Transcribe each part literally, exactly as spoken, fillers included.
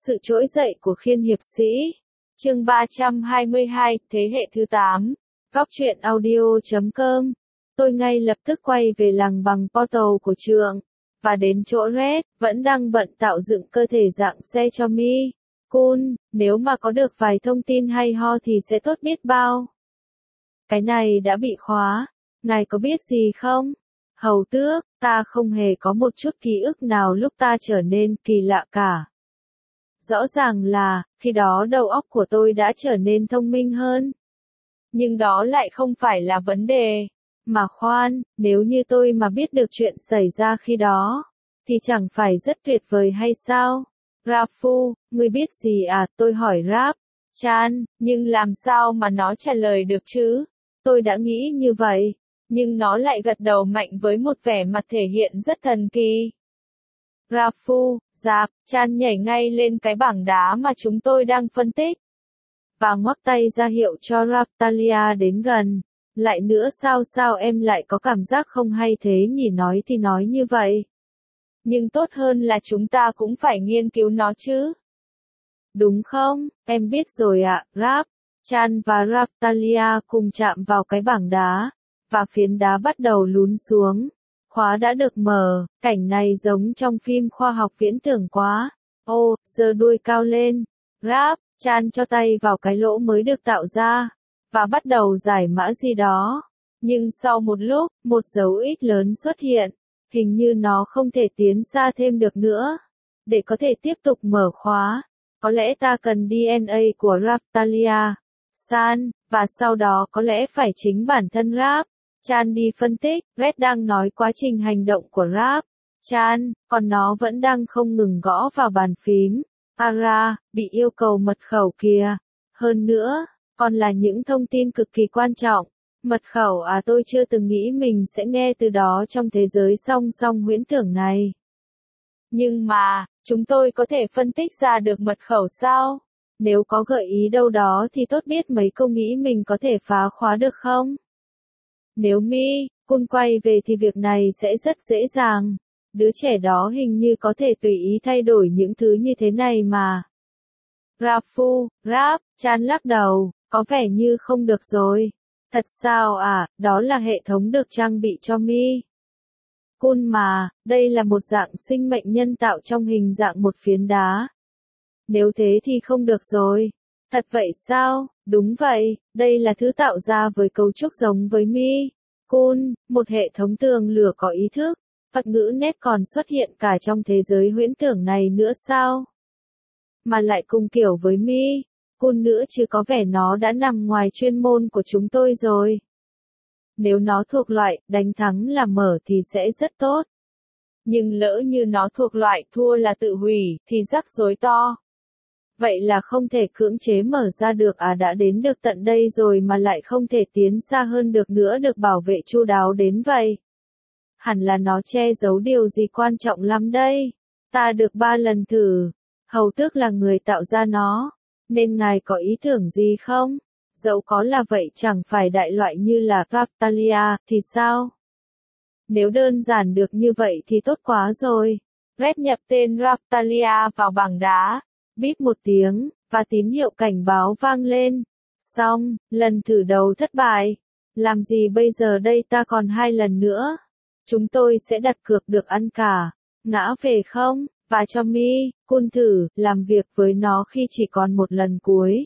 Sự trỗi dậy của Khiên hiệp sĩ. Chương ba trăm hai mươi hai, thế hệ thứ tám. Góc truyện audio chấm com. Tôi ngay lập tức quay về làng bằng portal của trường, và đến chỗ Red, vẫn đang bận tạo dựng cơ thể dạng xe cho Mi Kun, nếu mà có được vài thông tin hay ho thì sẽ tốt biết bao. Cái này đã bị khóa, ngài có biết gì không? Hầu tước, ta không hề có một chút ký ức nào lúc ta trở nên kỳ lạ cả. Rõ ràng là, khi đó đầu óc của tôi đã trở nên thông minh hơn. Nhưng đó lại không phải là vấn đề. Mà khoan, nếu như tôi mà biết được chuyện xảy ra khi đó, thì chẳng phải rất tuyệt vời hay sao? Rafu, ngươi biết gì à? Tôi hỏi Rap Chan, nhưng làm sao mà nó trả lời được chứ? Tôi đã nghĩ như vậy, nhưng nó lại gật đầu mạnh với một vẻ mặt thể hiện rất thần kỳ. Rafu, Rap Chan nhảy ngay lên cái bảng đá mà chúng tôi đang phân tích, và ngoắc tay ra hiệu cho Raptalia đến gần. Lại nữa sao sao em lại có cảm giác không hay thế nhỉ? Nói thì nói như vậy, nhưng tốt hơn là chúng ta cũng phải nghiên cứu nó chứ. Đúng không? Em biết rồi ạ. Rap Chan và Raptalia cùng chạm vào cái bảng đá, và phiến đá bắt đầu lún xuống. Khóa đã được mở, cảnh này giống trong phim khoa học viễn tưởng quá. Ô, giơ đuôi cao lên. Rap Chan cho tay vào cái lỗ mới được tạo ra, và bắt đầu giải mã gì đó. Nhưng sau một lúc, một dấu ít lớn xuất hiện. Hình như nó không thể tiến xa thêm được nữa. Để có thể tiếp tục mở khóa, có lẽ ta cần đê en a của Raptalia San, và sau đó có lẽ phải chính bản thân Rap Chan đi phân tích. Red đang nói quá trình hành động của Rap Chan, còn nó vẫn đang không ngừng gõ vào bàn phím. Ara, bị yêu cầu mật khẩu kìa. Hơn nữa, còn là những thông tin cực kỳ quan trọng. Mật khẩu à? Tôi chưa từng nghĩ mình sẽ nghe từ đó trong thế giới song song huyễn tưởng này. Nhưng mà, chúng tôi có thể phân tích ra được mật khẩu sao? Nếu có gợi ý đâu đó thì tốt biết mấy câu nghĩ mình có thể phá khóa được không? Nếu Mi Kun quay về thì việc này sẽ rất dễ dàng. Đứa trẻ đó hình như có thể tùy ý thay đổi những thứ như thế này mà. Rafu, Rap Chan lắc đầu, có vẻ như không được rồi. Thật sao à? Đó là hệ thống được trang bị cho Mi Kun mà, đây là một dạng sinh mệnh nhân tạo trong hình dạng một phiến đá. Nếu thế thì không được rồi. Thật vậy sao? Đúng vậy, đây là thứ tạo ra với cấu trúc giống với Mi Kun, một hệ thống tường lửa có ý thức. Thuật ngữ nét còn xuất hiện cả trong thế giới huyễn tưởng này nữa sao? Mà lại cùng kiểu với Mi Kun nữa chứ, có vẻ nó đã nằm ngoài chuyên môn của chúng tôi rồi. Nếu nó thuộc loại đánh thắng là mở thì sẽ rất tốt. Nhưng lỡ như nó thuộc loại thua là tự hủy thì rắc rối to. Vậy là không thể cưỡng chế mở ra được à? Đã đến được tận đây rồi mà lại không thể tiến xa hơn được nữa, được bảo vệ chu đáo đến vậy. Hẳn là nó che giấu điều gì quan trọng lắm đây. Ta được ba lần thử. Hầu tước là người tạo ra nó, nên ngài có ý tưởng gì không? Dẫu có là vậy chẳng phải đại loại như là Raptalia thì sao? Nếu đơn giản được như vậy thì tốt quá rồi. Red nhập tên Raptalia vào bảng đá. Bíp một tiếng, và tín hiệu cảnh báo vang lên. Xong, lần thử đầu thất bại. Làm gì bây giờ đây? Ta còn hai lần nữa. Chúng tôi sẽ đặt cược được ăn cả ngã về không? Và cho Mi Kun thử làm việc với nó khi chỉ còn một lần cuối.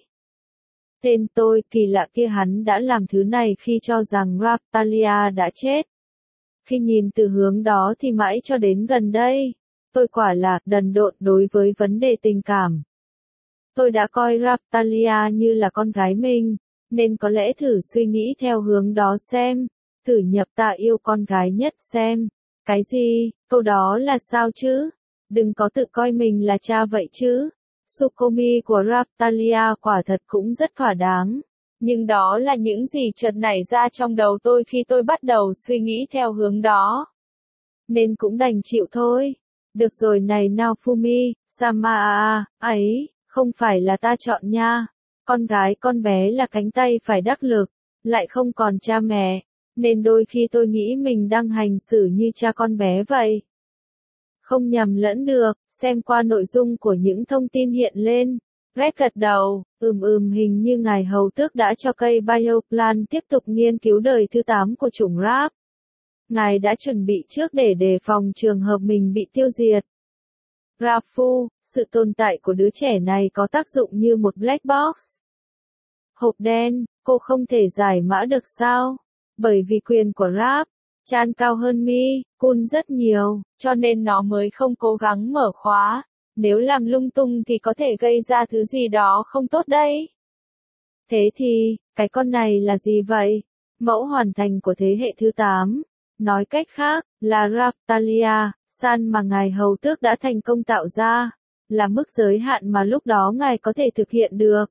Tên tôi kỳ lạ kia, hắn đã làm thứ này khi cho rằng Raptalia đã chết. Khi nhìn từ hướng đó thì mãi cho đến gần đây, tôi quả là đần độn đối với vấn đề tình cảm. Tôi đã coi Raptalia như là con gái mình, nên có lẽ thử suy nghĩ theo hướng đó xem. Thử nhập ta yêu con gái nhất xem. Cái gì? Câu đó là sao chứ? Đừng có tự coi mình là cha vậy chứ. Sukomi của Raptalia quả thật cũng rất thỏa đáng. Nhưng đó là những gì chợt nảy ra trong đầu tôi khi tôi bắt đầu suy nghĩ theo hướng đó. Nên cũng đành chịu thôi. Được rồi này Naofumi, Sama ấy, không phải là ta chọn nha. Con gái con bé là cánh tay phải đắc lực, lại không còn cha mẹ. Nên đôi khi tôi nghĩ mình đang hành xử như cha con bé vậy. Không nhầm lẫn được, xem qua nội dung của những thông tin hiện lên. Red gật đầu, ừm ừm hình như ngài hầu tước đã cho cây Bioplan tiếp tục nghiên cứu đời thứ tám của chủng Rap. Ngài đã chuẩn bị trước để đề phòng trường hợp mình bị tiêu diệt. Rafu, sự tồn tại của đứa trẻ này có tác dụng như một black box. Hộp đen, cô không thể giải mã được sao? Bởi vì quyền của Rap, Chan cao hơn Mi, Kun rất nhiều, cho nên nó mới không cố gắng mở khóa. Nếu làm lung tung thì có thể gây ra thứ gì đó không tốt đây. Thế thì, cái con này là gì vậy? Mẫu hoàn thành của thế hệ thứ tám. Nói cách khác, là Raftalia, san mà ngài hầu tước đã thành công tạo ra, là mức giới hạn mà lúc đó ngài có thể thực hiện được.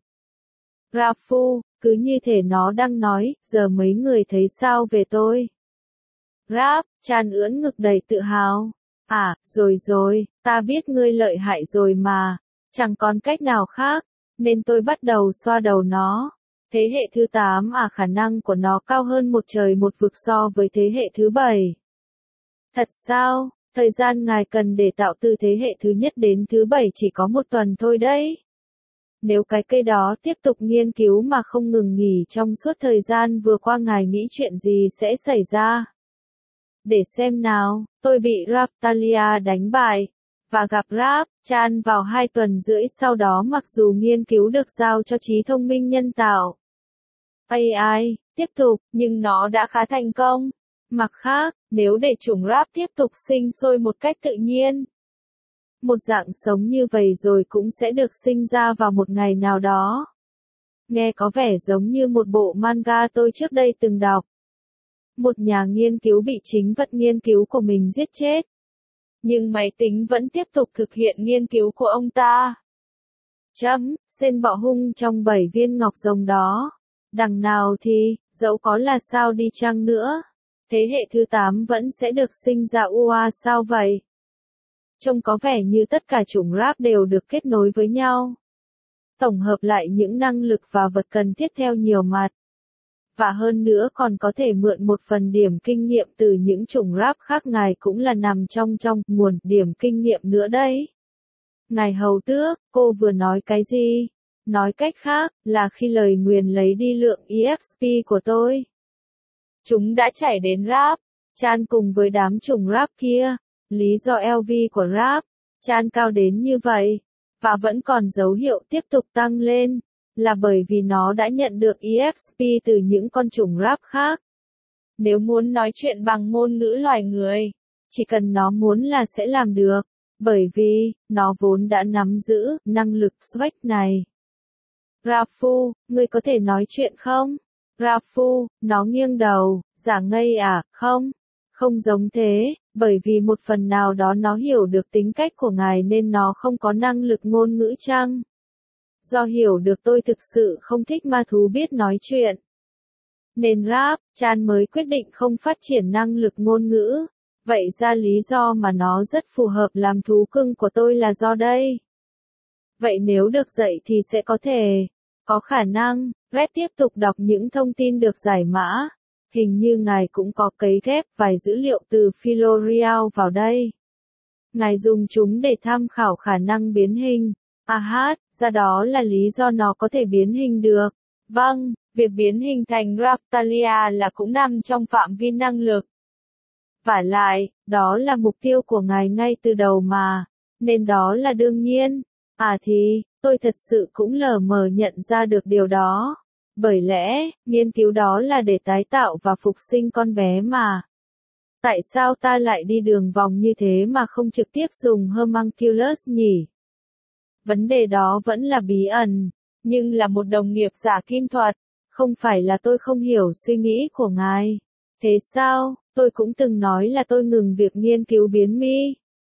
Rafu, cứ như thể nó đang nói, giờ mấy người thấy sao về tôi? Rap, Chan ưỡn ngực đầy tự hào. À, rồi rồi, ta biết ngươi lợi hại rồi mà, chẳng còn cách nào khác, nên tôi bắt đầu xoa đầu nó. Thế hệ thứ tám à khả năng của nó cao hơn một trời một vực so với thế hệ thứ bảy. Thật sao, thời gian ngài cần để tạo từ thế hệ thứ nhất đến thứ bảy chỉ có một tuần thôi đấy. Nếu cái cây đó tiếp tục nghiên cứu mà không ngừng nghỉ trong suốt thời gian vừa qua ngài nghĩ chuyện gì sẽ xảy ra? Để xem nào, tôi bị Raftalia đánh bại, và gặp Rap, Chan vào hai tuần rưỡi sau đó mặc dù nghiên cứu được giao cho trí thông minh nhân tạo. a i, tiếp tục, nhưng nó đã khá thành công. Mặt khác, nếu để chủng Rap tiếp tục sinh sôi một cách tự nhiên, một dạng sống như vậy rồi cũng sẽ được sinh ra vào một ngày nào đó. Nghe có vẻ giống như một bộ manga tôi trước đây từng đọc. Một nhà nghiên cứu bị chính vật nghiên cứu của mình giết chết. Nhưng máy tính vẫn tiếp tục thực hiện nghiên cứu của ông ta. Chấm, Sen bọ hung trong bảy viên ngọc rồng đó. Đằng nào thì, dẫu có là sao đi chăng nữa, thế hệ thứ tám vẫn sẽ được sinh ra ua sao vậy? Trông có vẻ như tất cả chủng Rap đều được kết nối với nhau. Tổng hợp lại những năng lực và vật cần thiết theo nhiều mặt. Và hơn nữa còn có thể mượn một phần điểm kinh nghiệm từ những chủng Rap khác ngài cũng là nằm trong trong nguồn điểm kinh nghiệm nữa đấy. Ngài hầu tước, cô vừa nói cái gì? Nói cách khác, là khi lời nguyền lấy đi lượng e ép pê của tôi. Chúng đã chảy đến Rap, Chan cùng với đám chủng Rap kia. Lý do lờ vê của Rap, Chan cao đến như vậy, và vẫn còn dấu hiệu tiếp tục tăng lên, là bởi vì nó đã nhận được e ép pê từ những con chủng Rap khác. Nếu muốn nói chuyện bằng ngôn ngữ loài người, chỉ cần nó muốn là sẽ làm được, bởi vì, nó vốn đã nắm giữ năng lực swag này. Rafu, ngươi có thể nói chuyện không? Rafu, nó nghiêng đầu, giả ngây à, không? Không giống thế, bởi vì một phần nào đó nó hiểu được tính cách của ngài nên nó không có năng lực ngôn ngữ chăng? Do hiểu được tôi thực sự không thích ma thú biết nói chuyện. Nên Rap, Chan mới quyết định không phát triển năng lực ngôn ngữ. Vậy ra lý do mà nó rất phù hợp làm thú cưng của tôi là do đây. Vậy nếu được dạy thì sẽ có thể, có khả năng, Red tiếp tục đọc những thông tin được giải mã. Hình như ngài cũng có cấy ghép vài dữ liệu từ Philorial vào đây. Ngài dùng chúng để tham khảo khả năng biến hình. À hát, ra đó là lý do nó có thể biến hình được. Vâng, việc biến hình thành Raftalia là cũng nằm trong phạm vi năng lực. Vả lại, đó là mục tiêu của ngài ngay từ đầu mà, nên đó là đương nhiên. À thì, tôi thật sự cũng lờ mờ nhận ra được điều đó. Bởi lẽ, nghiên cứu đó là để tái tạo và phục sinh con bé mà. Tại sao ta lại đi đường vòng như thế mà không trực tiếp dùng Homunculus nhỉ? Vấn đề đó vẫn là bí ẩn, nhưng là một đồng nghiệp giả kim thuật, không phải là tôi không hiểu suy nghĩ của ngài. Thế sao, tôi cũng từng nói là tôi ngừng việc nghiên cứu biến mi.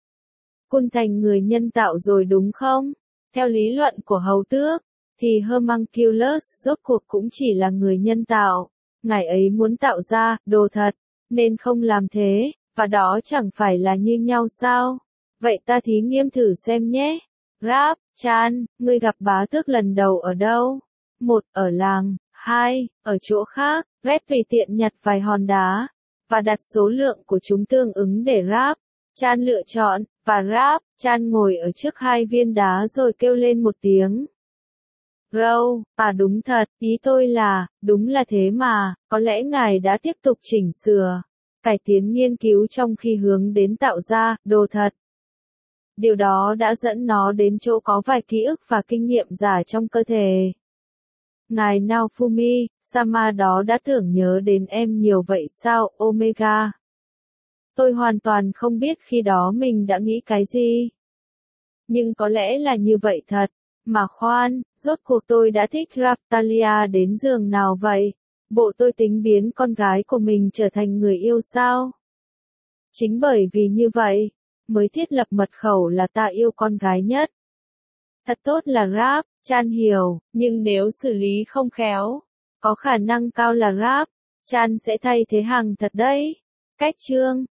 Kun thành người nhân tạo rồi đúng không? Theo lý luận của hầu tước, thì Homunculus rốt cuộc cũng chỉ là người nhân tạo. Ngài ấy muốn tạo ra đồ thật, nên không làm thế, và đó chẳng phải là như nhau sao? Vậy ta thí nghiệm thử xem nhé. Rap, Chan, ngươi gặp bá tước lần đầu ở đâu? Một, ở làng. Hai, ở chỗ khác. Red tùy tiện nhặt vài hòn đá, và đặt số lượng của chúng tương ứng để Rap, Chan lựa chọn, và ráp, Chan ngồi ở trước hai viên đá rồi kêu lên một tiếng. Râu, à đúng thật, ý tôi là, đúng là thế mà, có lẽ ngài đã tiếp tục chỉnh sửa, cải tiến nghiên cứu trong khi hướng đến tạo ra, đồ thật. Điều đó đã dẫn nó đến chỗ có vài ký ức và kinh nghiệm giả trong cơ thể. Ngài Naofumi, Sama đó đã tưởng nhớ đến em nhiều vậy sao, Omega? Tôi hoàn toàn không biết khi đó mình đã nghĩ cái gì. Nhưng có lẽ là như vậy thật. Mà khoan, rốt cuộc tôi đã thích Raptalia đến giường nào vậy? Bộ tôi tính biến con gái của mình trở thành người yêu sao? Chính bởi vì như vậy, mới thiết lập mật khẩu là ta yêu con gái nhất. Thật tốt là Rap, Chan hiểu, nhưng nếu xử lý không khéo, có khả năng cao là Rap, Chan sẽ thay thế Hằng thật đấy. Cách chương